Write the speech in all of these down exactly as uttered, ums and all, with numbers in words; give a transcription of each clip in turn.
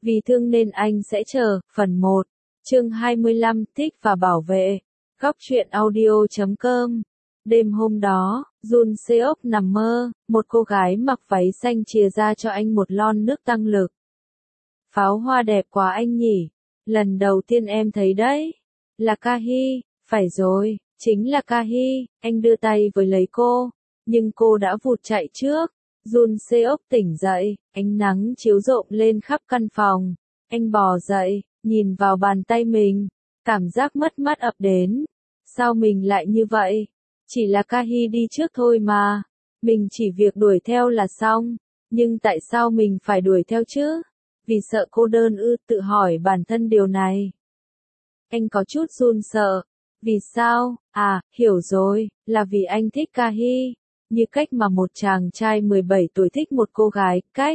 Vì thương nên anh sẽ chờ, phần một. Chương hai mươi lăm, thích và bảo vệ. Góc truyện audio chấm com. Đêm hôm đó, Jun Seok nằm mơ, một cô gái mặc váy xanh chìa ra cho anh một lon nước tăng lực. Pháo hoa đẹp quá anh nhỉ, lần đầu tiên em thấy đấy. Là Kahi, phải rồi, chính là Kahi, anh đưa tay với lấy cô, nhưng cô đã vụt chạy trước. Jun Seok tỉnh dậy, ánh nắng chiếu rộng lên khắp căn phòng. Anh bò dậy, nhìn vào bàn tay mình, cảm giác mất mát ập đến. Sao mình lại như vậy? Chỉ là Kahi đi trước thôi mà. Mình chỉ việc đuổi theo là xong. Nhưng tại sao mình phải đuổi theo chứ? Vì sợ cô đơn ư? Tự hỏi bản thân điều này. Anh có chút run sợ. Vì sao? À, hiểu rồi, là vì anh thích Kahi. Như cách mà một chàng trai mười bảy tuổi thích một cô gái, cách.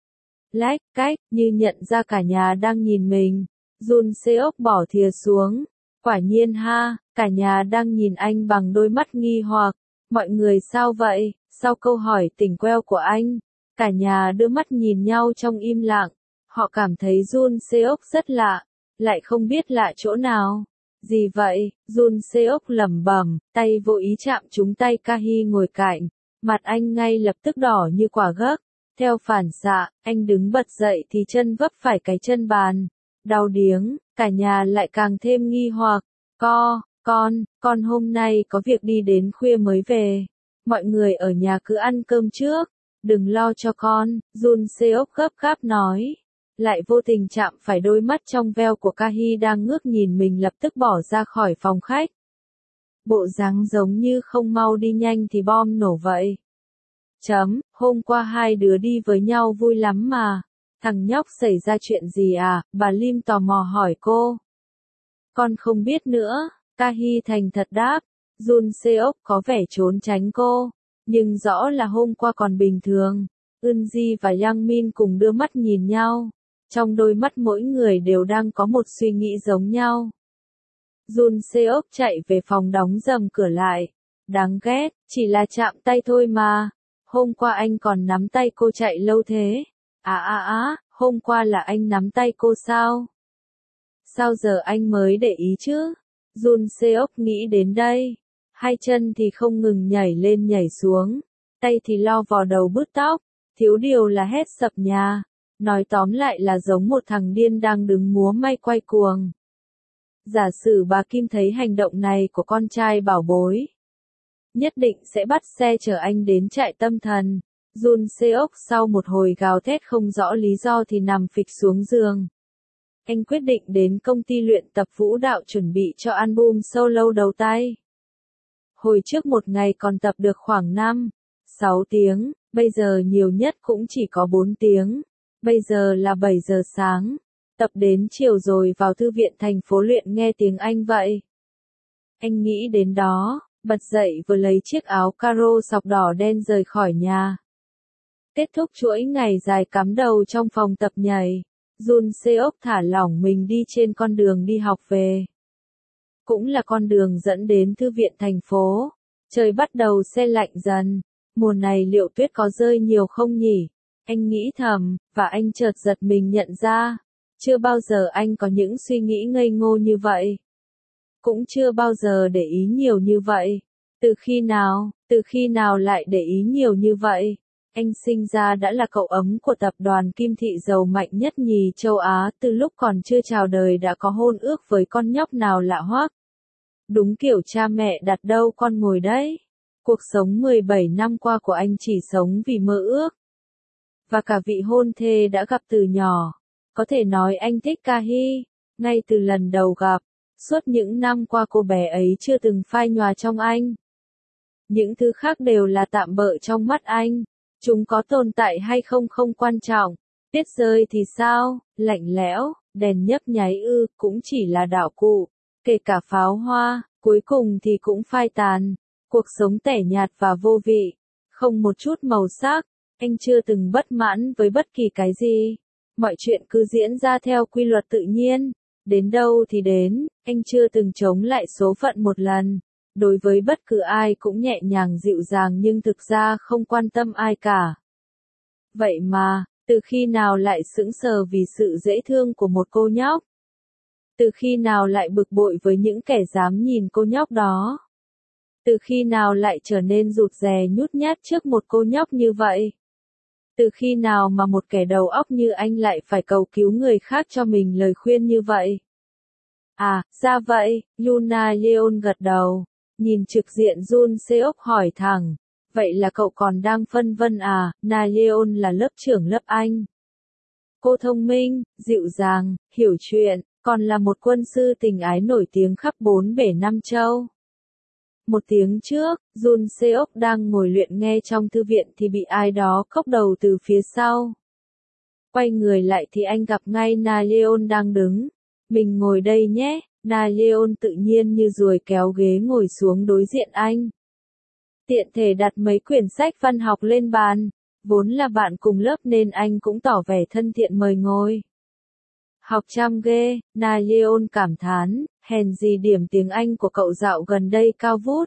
Lách, cách, như nhận ra cả nhà đang nhìn mình. Jun Seok bỏ thìa xuống. Quả nhiên ha, cả nhà đang nhìn anh bằng đôi mắt nghi hoặc. Mọi người sao vậy? Sau câu hỏi tỉnh queo của anh, cả nhà đưa mắt nhìn nhau trong im lặng. Họ cảm thấy Jun Seok rất lạ, lại không biết lạ chỗ nào. Gì vậy? Jun Seok lẩm bẩm, tay vô ý chạm trúng tay Kahi ngồi cạnh. Mặt anh ngay lập tức đỏ như quả gấc. Theo phản xạ, anh đứng bật dậy thì chân vấp phải cái chân bàn. Đau điếng, cả nhà lại càng thêm nghi hoặc. Co, con, con hôm nay có việc đi đến khuya mới về. Mọi người ở nhà cứ ăn cơm trước. Đừng lo cho con, Jun Seok gấp gáp nói. Lại vô tình chạm phải đôi mắt trong veo của Kahi đang ngước nhìn mình, lập tức bỏ ra khỏi phòng khách. Bộ dáng giống như không mau đi nhanh thì bom nổ vậy. Chấm, hôm qua hai đứa đi với nhau vui lắm mà. Thằng nhóc xảy ra chuyện gì à? Bà Lim tò mò hỏi cô. Con không biết nữa, Kahi thành thật đáp. Jun Seok có vẻ trốn tránh cô, nhưng rõ là hôm qua còn bình thường. Eunji và Yang Min cùng đưa mắt nhìn nhau. Trong đôi mắt mỗi người đều đang có một suy nghĩ giống nhau. Jun Seok chạy về phòng đóng dầm cửa lại. Đáng ghét, chỉ là chạm tay thôi mà. Hôm qua anh còn nắm tay cô chạy lâu thế. À à à, hôm qua là anh nắm tay cô sao? Sao giờ anh mới để ý chứ? Jun Seok nghĩ đến đây. Hai chân thì không ngừng nhảy lên nhảy xuống. Tay thì lo vào đầu bứt tóc. Thiếu điều là hét sập nhà. Nói tóm lại là giống một thằng điên đang đứng múa may quay cuồng. Giả sử bà Kim thấy hành động này của con trai bảo bối, nhất định sẽ bắt xe chở anh đến trại tâm thần. Jun Seok sau một hồi gào thét không rõ lý do thì nằm phịch xuống giường. Anh quyết định đến công ty luyện tập vũ đạo chuẩn bị cho album solo đầu tay. Hồi trước một ngày còn tập được khoảng năm, sáu tiếng, bây giờ nhiều nhất cũng chỉ có bốn tiếng. Bây giờ là bảy giờ sáng, tập đến chiều rồi vào thư viện thành phố luyện nghe tiếng Anh vậy. Anh nghĩ đến đó, bật dậy vừa lấy chiếc áo caro sọc đỏ đen rời khỏi nhà. Kết thúc chuỗi ngày dài cắm đầu trong phòng tập nhảy, Jun Seok thả lỏng mình đi trên con đường đi học về. Cũng là con đường dẫn đến thư viện thành phố. Trời bắt đầu se lạnh dần. Mùa này liệu tuyết có rơi nhiều không nhỉ? Anh nghĩ thầm, và anh chợt giật mình nhận ra. Chưa bao giờ anh có những suy nghĩ ngây ngô như vậy. Cũng chưa bao giờ để ý nhiều như vậy. Từ khi nào, từ khi nào lại để ý nhiều như vậy? Anh sinh ra đã là cậu ấm của tập đoàn Kim Thị giàu mạnh nhất nhì châu Á, từ lúc còn chưa chào đời đã có hôn ước với con nhóc nào lạ hoắc. Đúng kiểu cha mẹ đặt đâu con ngồi đấy. Cuộc sống mười bảy năm qua của anh chỉ sống vì mơ ước. Và cả vị hôn thê đã gặp từ nhỏ. Có thể nói anh thích Kahi, ngay từ lần đầu gặp. Suốt những năm qua cô bé ấy chưa từng phai nhòa trong anh. Những thứ khác đều là tạm bợ trong mắt anh. Chúng có tồn tại hay không không quan trọng. Tuyết rơi thì sao, lạnh lẽo, đèn nhấp nháy ư, cũng chỉ là đạo cụ. Kể cả pháo hoa, cuối cùng thì cũng phai tàn. Cuộc sống tẻ nhạt và vô vị, không một chút màu sắc. Anh chưa từng bất mãn với bất kỳ cái gì. Mọi chuyện cứ diễn ra theo quy luật tự nhiên. Đến đâu thì đến, anh chưa từng chống lại số phận một lần. Đối với bất cứ ai cũng nhẹ nhàng dịu dàng nhưng thực ra không quan tâm ai cả. Vậy mà, Từ khi nào lại sững sờ vì sự dễ thương của một cô nhóc? Từ khi nào lại bực bội với những kẻ dám nhìn cô nhóc đó? Từ khi nào lại trở nên rụt rè nhút nhát trước một cô nhóc như vậy? Từ khi nào mà một kẻ đầu óc như anh lại phải cầu cứu người khác cho mình lời khuyên như vậy? À, ra vậy, Luna Leon gật đầu. Nhìn trực diện Jun Seok hỏi thẳng. Vậy là cậu còn đang phân vân à? Na Leon là lớp trưởng lớp Anh. Cô thông minh, dịu dàng, hiểu chuyện, còn là một quân sư tình ái nổi tiếng khắp bốn bể năm châu. Một tiếng trước, Jun Seok đang ngồi luyện nghe trong thư viện thì bị ai đó cốc đầu từ phía sau. Quay người lại thì anh gặp ngay Na Leon đang đứng. Mình ngồi đây nhé, Na Leon tự nhiên như ruồi kéo ghế ngồi xuống đối diện anh. Tiện thể đặt mấy quyển sách văn học lên bàn. Vốn là bạn cùng lớp nên anh cũng tỏ vẻ thân thiện mời ngồi. Học chăm ghê, Na Leon cảm thán, hèn gì điểm tiếng Anh của cậu dạo gần đây cao vút.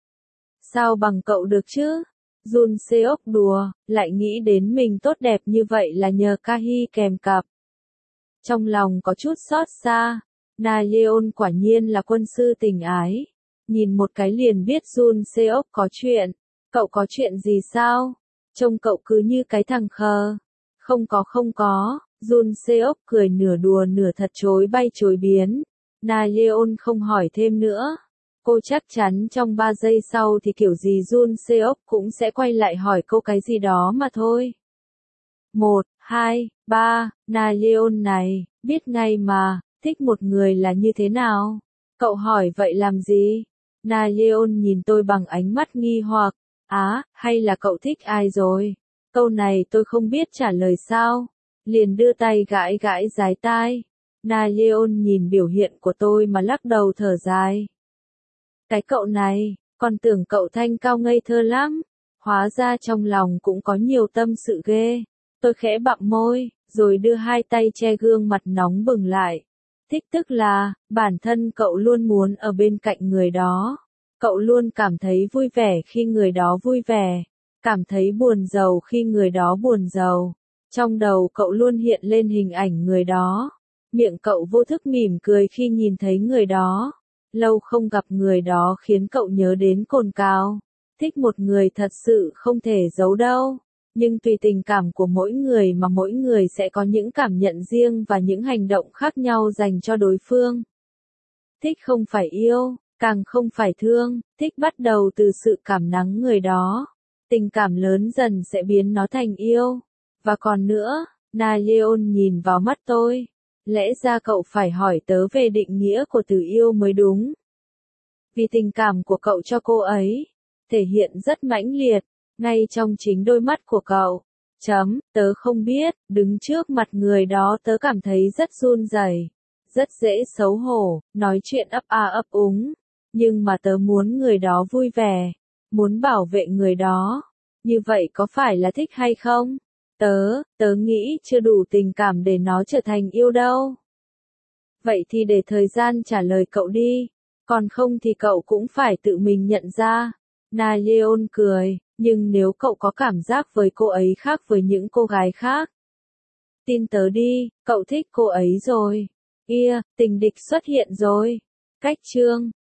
Sao bằng cậu được chứ? Jun Seok đùa, lại nghĩ đến mình tốt đẹp như vậy là nhờ Kahi kèm cặp. Trong lòng có chút xót xa, Na Leon quả nhiên là quân sư tình ái. Nhìn một cái liền biết Jun Seok có chuyện. Cậu có chuyện gì sao? Trông cậu cứ như cái thằng khờ. Không có không có, Jun Seok cười nửa đùa nửa thật chối bay chối biến. Na Leon không hỏi thêm nữa. Cô chắc chắn trong ba giây sau thì kiểu gì Jun Seok cũng sẽ quay lại hỏi cô cái gì đó mà thôi. Một, hai, ba, Na Leon này, biết ngay mà, thích một người là như thế nào? Cậu hỏi vậy làm gì? Na Leon nhìn tôi bằng ánh mắt nghi hoặc. Á, hay là cậu thích ai rồi? Câu này tôi không biết trả lời sao. Liền đưa tay gãi gãi dái tai. Na Leon nhìn biểu hiện của tôi mà lắc đầu thở dài. Cái cậu này, còn tưởng cậu thanh cao ngây thơ lắm. Hóa ra trong lòng cũng có nhiều tâm sự ghê. Tôi khẽ bặm môi, rồi đưa hai tay che gương mặt nóng bừng lại. Thích tức là, bản thân cậu luôn muốn ở bên cạnh người đó. Cậu luôn cảm thấy vui vẻ khi người đó vui vẻ. Cảm thấy buồn rầu khi người đó buồn rầu. Trong đầu cậu luôn hiện lên hình ảnh người đó. Miệng cậu vô thức mỉm cười khi nhìn thấy người đó. Lâu không gặp người đó khiến cậu nhớ đến cồn cào. Thích một người thật sự không thể giấu đâu. Nhưng tùy tình cảm của mỗi người mà mỗi người sẽ có những cảm nhận riêng và những hành động khác nhau dành cho đối phương. Thích không phải yêu, càng không phải thương, thích bắt đầu từ sự cảm nắng người đó. Tình cảm lớn dần sẽ biến nó thành yêu. Và còn nữa, Na Leon nhìn vào mắt tôi. Lẽ ra cậu phải hỏi tớ về định nghĩa của từ yêu mới đúng. Vì tình cảm của cậu cho cô ấy, thể hiện rất mãnh liệt, ngay trong chính đôi mắt của cậu. Chấm, tớ không biết, đứng trước mặt người đó tớ cảm thấy rất run rẩy, rất dễ xấu hổ, nói chuyện ấp a ấp úng. Nhưng mà tớ muốn người đó vui vẻ, muốn bảo vệ người đó. Như vậy có phải là thích hay không? Tớ, tớ nghĩ chưa đủ tình cảm để nó trở thành yêu đâu. Vậy thì để thời gian trả lời cậu đi, còn không thì cậu cũng phải tự mình nhận ra. Na Leon cười, nhưng nếu cậu có cảm giác với cô ấy khác với những cô gái khác. Tin tớ đi, cậu thích cô ấy rồi. Ia, tình địch xuất hiện rồi. Cách chương